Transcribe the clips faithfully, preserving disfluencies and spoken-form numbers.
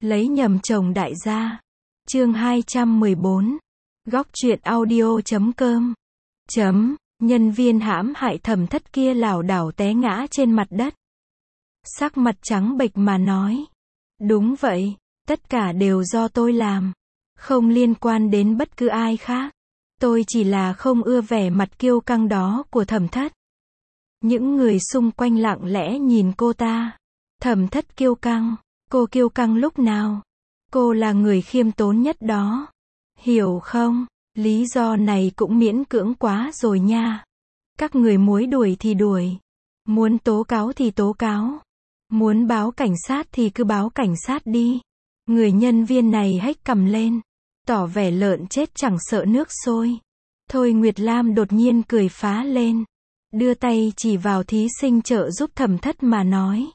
Lấy nhầm chồng đại gia. Chương hai trăm mười bốn. Góc truyện audio chấm com. Chấm, nhân viên hãm hại Thẩm Thất kia lảo đảo té ngã trên mặt đất. Sắc mặt trắng bệch mà nói. Đúng vậy, tất cả đều do tôi làm. Không liên quan đến bất cứ ai khác. Tôi chỉ là không ưa vẻ mặt kiêu căng đó của Thẩm Thất. Những người xung quanh lặng lẽ nhìn cô ta. Thẩm Thất kiêu căng. Cô kiêu căng lúc nào? Cô là người khiêm tốn nhất đó. Hiểu không? Lý do này cũng miễn cưỡng quá rồi nha. Các người muốn đuổi thì đuổi. Muốn tố cáo thì tố cáo. Muốn báo cảnh sát thì cứ báo cảnh sát đi. Người nhân viên này hếch cằm lên. Tỏ vẻ lợn chết chẳng sợ nước sôi. Thôi Nguyệt Lam đột nhiên cười phá lên. Đưa tay chỉ vào thí sinh trợ giúp Thẩm Thất mà nói.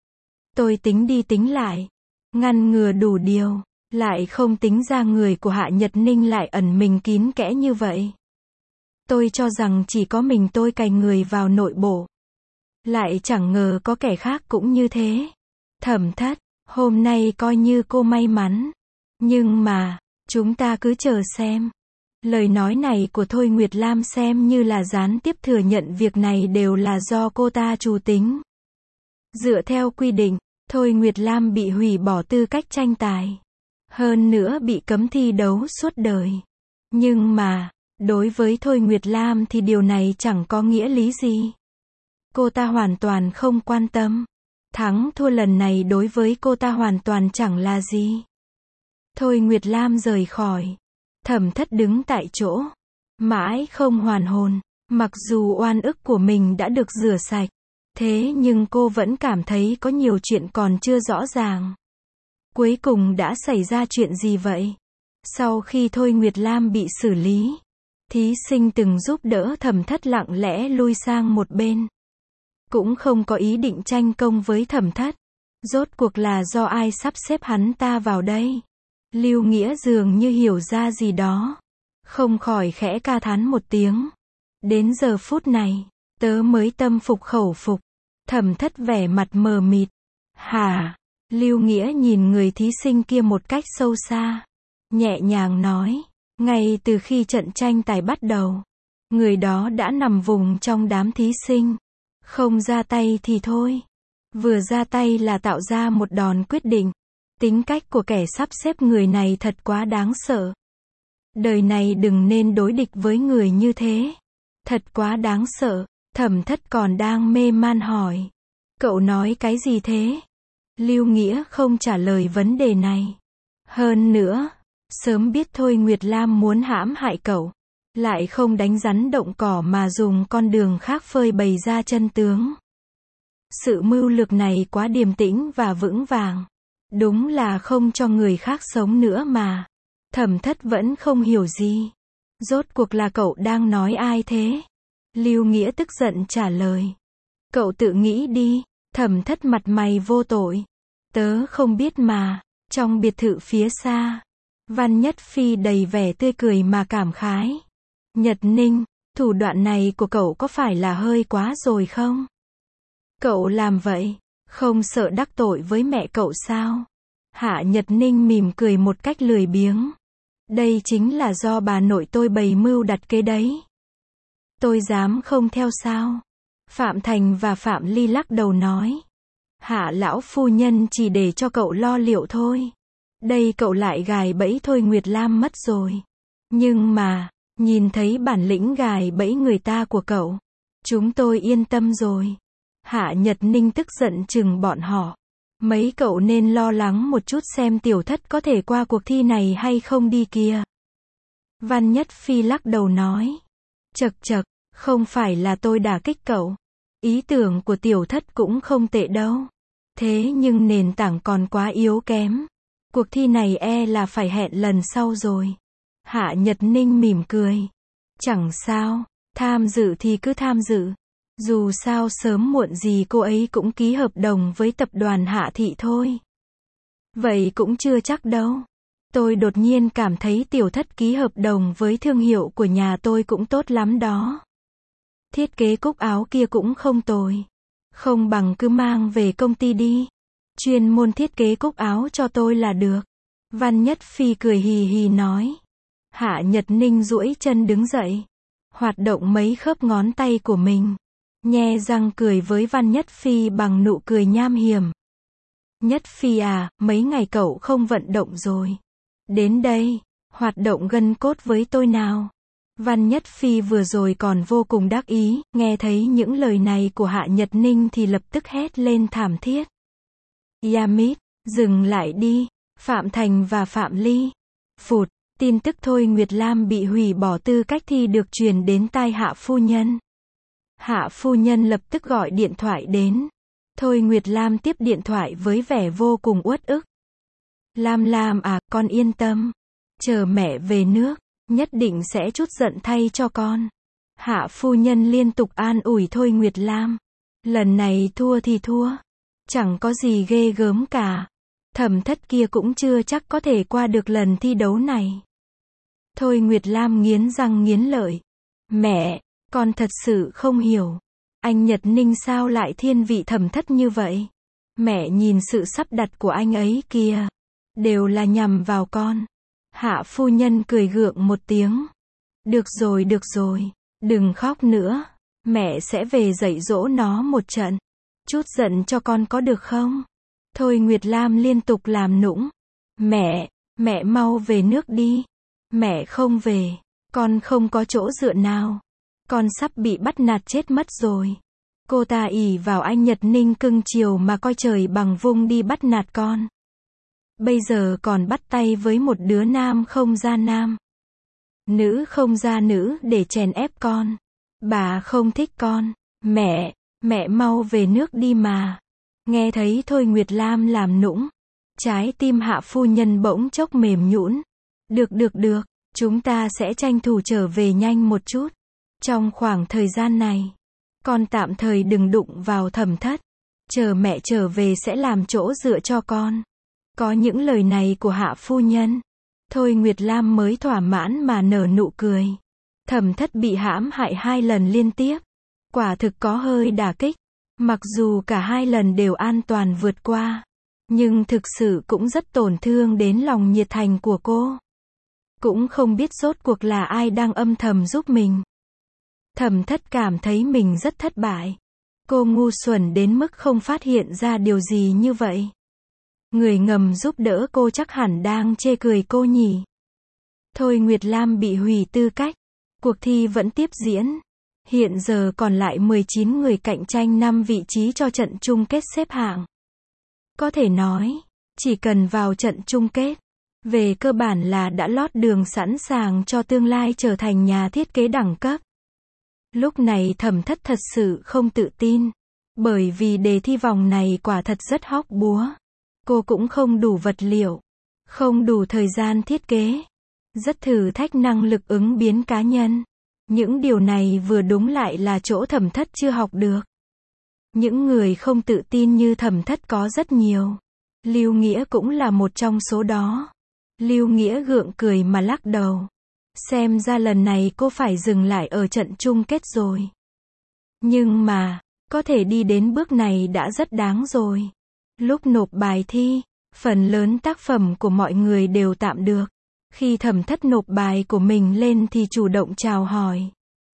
Tôi tính đi tính lại. Ngăn ngừa đủ điều. Lại không tính ra người của Hạ Nhật Ninh lại ẩn mình kín kẽ như vậy. Tôi cho rằng chỉ có mình tôi cày người vào nội bộ. Lại chẳng ngờ có kẻ khác cũng như thế. Thẩm Thất, hôm nay coi như cô may mắn. Nhưng mà, chúng ta cứ chờ xem. Lời nói này của Thôi Nguyệt Lam xem như là gián tiếp thừa nhận việc này đều là do cô ta chủ tính. Dựa theo quy định, Thôi Nguyệt Lam bị hủy bỏ tư cách tranh tài. Hơn nữa bị cấm thi đấu suốt đời. Nhưng mà, đối với Thôi Nguyệt Lam thì điều này chẳng có nghĩa lý gì. Cô ta hoàn toàn không quan tâm. Thắng thua lần này đối với cô ta hoàn toàn chẳng là gì. Thôi Nguyệt Lam rời khỏi. Thẩm Thất đứng tại chỗ. Mãi không hoàn hồn. Mặc dù oan ức của mình đã được rửa sạch. Thế nhưng cô vẫn cảm thấy có nhiều chuyện còn chưa rõ ràng. Cuối cùng đã xảy ra chuyện gì vậy? Sau khi Thôi Nguyệt Lam bị xử lý, thí sinh từng giúp đỡ Thẩm Thất lặng lẽ lui sang một bên. Cũng không có ý định tranh công với Thẩm Thất. Rốt cuộc là do ai sắp xếp hắn ta vào đây? Lưu Nghĩa dường như hiểu ra gì đó. Không khỏi khẽ ca thán một tiếng. Đến giờ phút này, tớ mới tâm phục khẩu phục. Thẩm Thất vẻ mặt mờ mịt. Hả? Lưu Nghĩa nhìn người thí sinh kia một cách sâu xa. Nhẹ nhàng nói. Ngay từ khi trận tranh tài bắt đầu, người đó đã nằm vùng trong đám thí sinh. Không ra tay thì thôi. Vừa ra tay là tạo ra một đòn quyết định. Tính cách của kẻ sắp xếp người này thật quá đáng sợ. Đời này đừng nên đối địch với người như thế. Thật quá đáng sợ. Thẩm Thất còn đang mê man hỏi. Cậu nói cái gì thế? Lưu Nghĩa không trả lời vấn đề này. Hơn nữa, sớm biết Thôi Nguyệt Lam muốn hãm hại cậu. Lại không đánh rắn động cỏ mà dùng con đường khác phơi bày ra chân tướng. Sự mưu lược này quá điềm tĩnh và vững vàng. Đúng là không cho người khác sống nữa mà. Thẩm Thất vẫn không hiểu gì. Rốt cuộc là cậu đang nói ai thế? Lưu Nghĩa tức giận trả lời. Cậu tự nghĩ đi. Thẩm Thất mặt mày vô tội. Tớ không biết mà. Trong biệt thự phía xa, Văn Nhất Phi đầy vẻ tươi cười mà cảm khái. Nhật Ninh, thủ đoạn này của cậu có phải là hơi quá rồi không? Cậu làm vậy, không sợ đắc tội với mẹ cậu sao? Hạ Nhật Ninh mỉm cười một cách lười biếng. Đây chính là do bà nội tôi bày mưu đặt kế đấy. Tôi dám không theo sao? Phạm Thành và Phạm Ly lắc đầu nói. Hạ lão phu nhân chỉ để cho cậu lo liệu thôi. Đây cậu lại gài bẫy Thôi Nguyệt Lam mất rồi. Nhưng mà, nhìn thấy bản lĩnh gài bẫy người ta của cậu, chúng tôi yên tâm rồi. Hạ Nhật Ninh tức giận chừng bọn họ. Mấy cậu nên lo lắng một chút xem Tiểu Thất có thể qua cuộc thi này hay không đi kia. Văn Nhất Phi lắc đầu nói. Chậc chậc, không phải là tôi đả kích cậu. Ý tưởng của Tiểu Thất cũng không tệ đâu. Thế nhưng nền tảng còn quá yếu kém. Cuộc thi này e là phải hẹn lần sau rồi. Hạ Nhật Ninh mỉm cười. Chẳng sao, tham dự thì cứ tham dự. Dù sao sớm muộn gì cô ấy cũng ký hợp đồng với tập đoàn Hạ Thị thôi. Vậy cũng chưa chắc đâu. Tôi đột nhiên cảm thấy Tiểu Thất ký hợp đồng với thương hiệu của nhà tôi cũng tốt lắm đó. Thiết kế cúc áo kia cũng không tồi. Không bằng cứ mang về công ty đi. chuyên môn thiết kế cúc áo cho tôi là được. Văn Nhất Phi cười hì hì nói. Hạ Nhật Ninh duỗi chân đứng dậy, hoạt động mấy khớp ngón tay của mình, nhe răng cười với Văn Nhất Phi bằng nụ cười nham hiểm. Nhất Phi à, mấy ngày cậu không vận động rồi. Đến đây, hoạt động gân cốt với tôi nào. Văn Nhất Phi vừa rồi còn vô cùng đắc ý, nghe thấy những lời này của Hạ Nhật Ninh thì lập tức hét lên thảm thiết. Yamit, dừng lại đi. Phạm Thành và Phạm Ly. Phụt, tin tức Thôi Nguyệt Lam bị hủy bỏ tư cách thi được truyền đến tai Hạ phu nhân. Hạ phu nhân lập tức gọi điện thoại đến. Thôi Nguyệt Lam tiếp điện thoại với vẻ vô cùng uất ức. Lam Lam à, con yên tâm. Chờ mẹ về nước, nhất định sẽ trút giận thay cho con. Hạ phu nhân liên tục an ủi Thôi Nguyệt Lam. Lần này thua thì thua. Chẳng có gì ghê gớm cả. Thẩm Thất kia cũng chưa chắc có thể qua được lần thi đấu này. Thôi Nguyệt Lam nghiến răng nghiến lợi. Mẹ, con thật sự không hiểu. Anh Nhật Ninh sao lại thiên vị Thẩm Thất như vậy? Mẹ nhìn sự sắp đặt của anh ấy kìa. Đều là nhằm vào con. Hạ phu nhân cười gượng một tiếng. Được rồi được rồi, đừng khóc nữa. Mẹ sẽ về dạy dỗ nó một trận. Chút giận cho con có được không? Thôi Nguyệt Lam liên tục làm nũng. Mẹ, mẹ mau về nước đi. Mẹ không về, con không có chỗ dựa nào. Con sắp bị bắt nạt chết mất rồi. Cô ta ỷ vào anh Nhật Ninh cưng chiều mà coi trời bằng vung đi bắt nạt con. Bây giờ còn bắt tay với một đứa nam không ra nam, nữ không ra nữ để chèn ép con. Bà không thích con. Mẹ, mẹ mau về nước đi mà. Nghe thấy Thôi Nguyệt Lam làm nũng, trái tim Hạ phu nhân bỗng chốc mềm nhũn. Được được được, chúng ta sẽ tranh thủ trở về nhanh một chút. Trong khoảng thời gian này, con tạm thời đừng đụng vào Thẩm Thất. Chờ mẹ trở về sẽ làm chỗ dựa cho con. Có những lời này của Hạ phu nhân, Thôi Nguyệt Lam mới thỏa mãn mà nở nụ cười. Thẩm Thất bị hãm hại hai lần liên tiếp, quả thực có hơi đả kích. Mặc dù cả hai lần đều an toàn vượt qua, nhưng thực sự cũng rất tổn thương đến lòng nhiệt thành của cô. Cũng không biết rốt cuộc là ai đang âm thầm giúp mình. Thẩm Thất cảm thấy mình rất thất bại. Cô ngu xuẩn đến mức không phát hiện ra điều gì như vậy. Người ngầm giúp đỡ cô chắc hẳn đang chê cười cô nhỉ. Thôi Nguyệt Lam bị hủy tư cách. Cuộc thi vẫn tiếp diễn. Hiện giờ còn lại mười chín người cạnh tranh năm vị trí cho trận chung kết xếp hạng. Có thể nói, chỉ cần vào trận chung kết, về cơ bản là đã lót đường sẵn sàng cho tương lai trở thành nhà thiết kế đẳng cấp. Lúc này Thẩm Thất thật sự không tự tin, bởi vì đề thi vòng này quả thật rất hóc búa. Cô cũng không đủ vật liệu, không đủ thời gian thiết kế, rất thử thách năng lực ứng biến cá nhân. Những điều này vừa đúng lại là chỗ Thẩm Thất chưa học được. Những người không tự tin như Thẩm Thất có rất nhiều. Lưu Nghĩa cũng là một trong số đó. Lưu Nghĩa gượng cười mà lắc đầu. Xem ra lần này cô phải dừng lại ở trận chung kết rồi. Nhưng mà, có thể đi đến bước này đã rất đáng rồi. Lúc nộp bài thi, phần lớn tác phẩm của mọi người đều tạm được. Khi Thẩm Thất nộp bài của mình lên thì chủ động chào hỏi.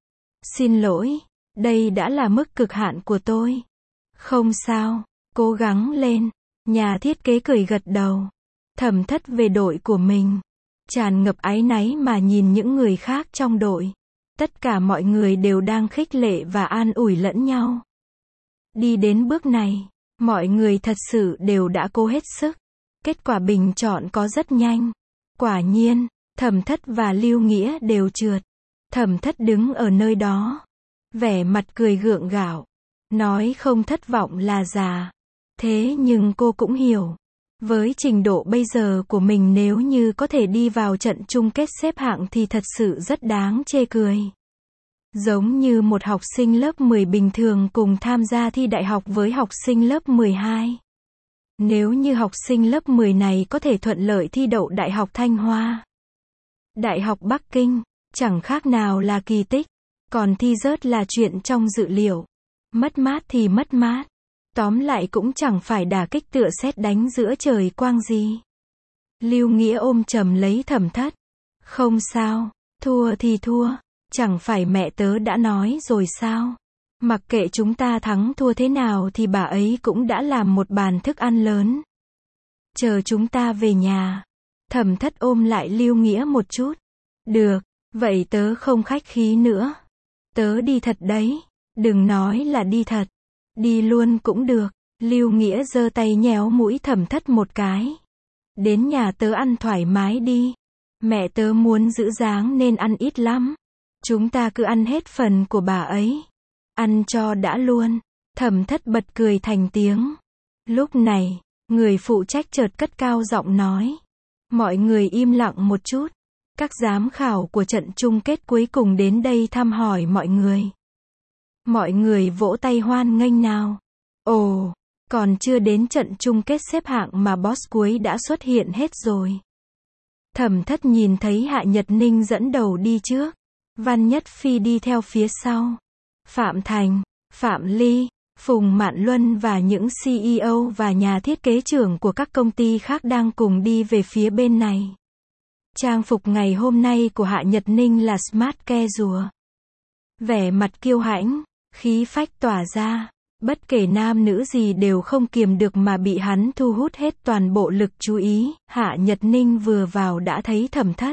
Xin lỗi, đây đã là mức cực hạn của tôi. Không sao, cố gắng lên. Nhà thiết kế cười gật đầu. Thẩm Thất về đội của mình, tràn ngập áy náy mà nhìn những người khác trong đội. Tất cả mọi người đều đang khích lệ và an ủi lẫn nhau. Đi đến bước này, mọi người thật sự đều đã cố hết sức. Kết quả bình chọn có rất nhanh. Quả nhiên, Thẩm Thất và Lưu Nghĩa đều trượt. Thẩm Thất đứng ở nơi đó, vẻ mặt cười gượng gạo, nói không thất vọng là già. Thế nhưng cô cũng hiểu, với trình độ bây giờ của mình nếu như có thể đi vào trận chung kết xếp hạng thì thật sự rất đáng chê cười. Giống như một học sinh lớp mười bình thường cùng tham gia thi đại học với học sinh lớp mười hai. Nếu như học sinh lớp mười này có thể thuận lợi thi đậu Đại học Thanh Hoa, Đại học Bắc Kinh, chẳng khác nào là kỳ tích. Còn thi rớt là chuyện trong dự liệu. Mất mát thì mất mát. Tóm lại cũng chẳng phải đả kích tựa sét đánh giữa trời quang gì. Lưu Nghĩa ôm chầm lấy Thẩm Thất. Không sao, thua thì thua, chẳng phải mẹ tớ đã nói rồi sao? Mặc kệ chúng ta thắng thua thế nào thì bà ấy cũng đã làm một bàn thức ăn lớn. Chờ chúng ta về nhà. Thẩm Thất ôm lại Lưu Nghĩa một chút. Được, vậy tớ không khách khí nữa. Tớ đi thật đấy. Đừng nói là đi thật. Đi luôn cũng được. Lưu Nghĩa giơ tay nhéo mũi Thẩm Thất một cái. Đến nhà tớ ăn thoải mái đi. Mẹ tớ muốn giữ dáng nên ăn ít lắm. Chúng ta cứ ăn hết phần của bà ấy. Ăn cho đã luôn. Thẩm Thất bật cười thành tiếng. Lúc này, người phụ trách chợt cất cao giọng nói. Mọi người im lặng một chút. Các giám khảo của trận chung kết cuối cùng đến đây thăm hỏi mọi người. Mọi người vỗ tay hoan nghênh nào. Ồ, còn chưa đến trận chung kết xếp hạng mà boss cuối đã xuất hiện hết rồi. Thẩm Thất nhìn thấy Hạ Nhật Ninh dẫn đầu đi trước. Văn Nhất Phi đi theo phía sau. Phạm Thành, Phạm Ly, Phùng Mạn Luân và những xê e ô và nhà thiết kế trưởng của các công ty khác đang cùng đi về phía bên này. Trang phục ngày hôm nay của Hạ Nhật Ninh là smart casual. Vẻ mặt kiêu hãnh, khí phách tỏa ra. Bất kể nam nữ gì đều không kiềm được mà bị hắn thu hút hết toàn bộ lực chú ý. Hạ Nhật Ninh vừa vào đã thấy Thẩm Thất.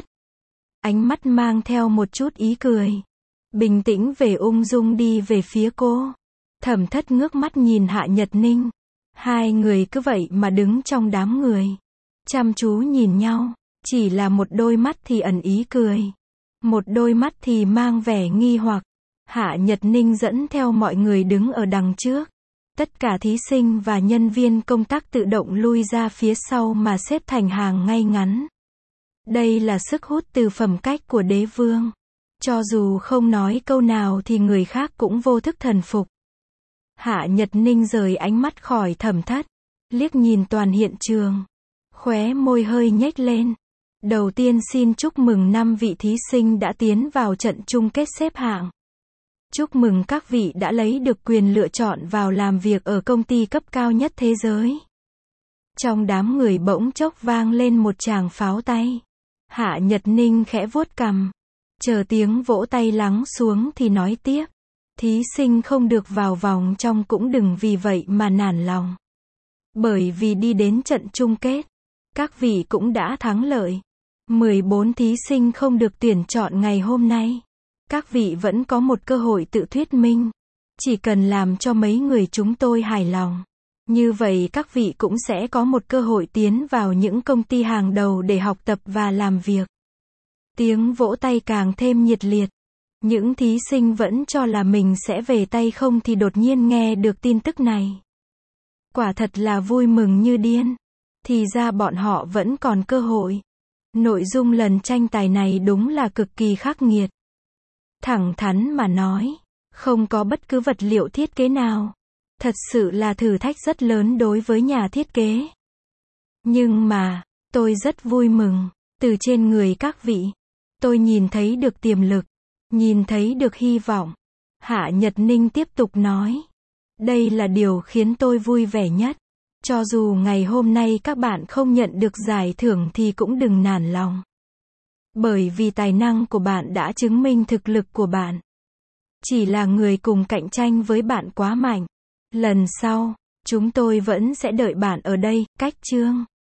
Ánh mắt mang theo một chút ý cười. Bình tĩnh về ung dung đi về phía cô. Thẩm Thất ngước mắt nhìn Hạ Nhật Ninh. Hai người cứ vậy mà đứng trong đám người. Chăm chú nhìn nhau. Chỉ là một đôi mắt thì ẩn ý cười. Một đôi mắt thì mang vẻ nghi hoặc. Hạ Nhật Ninh dẫn theo mọi người đứng ở đằng trước. Tất cả thí sinh và nhân viên công tác tự động lui ra phía sau mà xếp thành hàng ngay ngắn. Đây là sức hút từ phẩm cách của đế vương. Cho dù không nói câu nào thì người khác cũng vô thức thần phục. Hạ Nhật Ninh rời ánh mắt khỏi Thẩm Thất. Liếc nhìn toàn hiện trường. Khóe môi hơi nhếch lên. Đầu tiên xin chúc mừng năm vị thí sinh đã tiến vào trận chung kết xếp hạng. Chúc mừng các vị đã lấy được quyền lựa chọn vào làm việc ở công ty cấp cao nhất thế giới. Trong đám người bỗng chốc vang lên một tràng pháo tay. Hạ Nhật Ninh khẽ vuốt cằm. Chờ tiếng vỗ tay lắng xuống thì nói tiếp. Thí sinh không được vào vòng trong cũng đừng vì vậy mà nản lòng. Bởi vì đi đến trận chung kết, các vị cũng đã thắng lợi. mười bốn thí sinh không được tuyển chọn ngày hôm nay. Các vị vẫn có một cơ hội tự thuyết minh. Chỉ cần làm cho mấy người chúng tôi hài lòng. Như vậy các vị cũng sẽ có một cơ hội tiến vào những công ty hàng đầu để học tập và làm việc. Tiếng vỗ tay càng thêm nhiệt liệt. Những thí sinh vẫn cho là mình sẽ về tay không thì đột nhiên nghe được tin tức này. Quả thật là vui mừng như điên. Thì ra bọn họ vẫn còn cơ hội. Nội dung lần tranh tài này đúng là cực kỳ khắc nghiệt. Thẳng thắn mà nói, không có bất cứ vật liệu thiết kế nào. Thật sự là thử thách rất lớn đối với nhà thiết kế. Nhưng mà, tôi rất vui mừng, từ trên người các vị, tôi nhìn thấy được tiềm lực, nhìn thấy được hy vọng. Hạ Nhật Ninh tiếp tục nói, đây là điều khiến tôi vui vẻ nhất. Cho dù ngày hôm nay các bạn không nhận được giải thưởng thì cũng đừng nản lòng. Bởi vì tài năng của bạn đã chứng minh thực lực của bạn. Chỉ là người cùng cạnh tranh với bạn quá mạnh. Lần sau, chúng tôi vẫn sẽ đợi bạn ở đây, cách chương.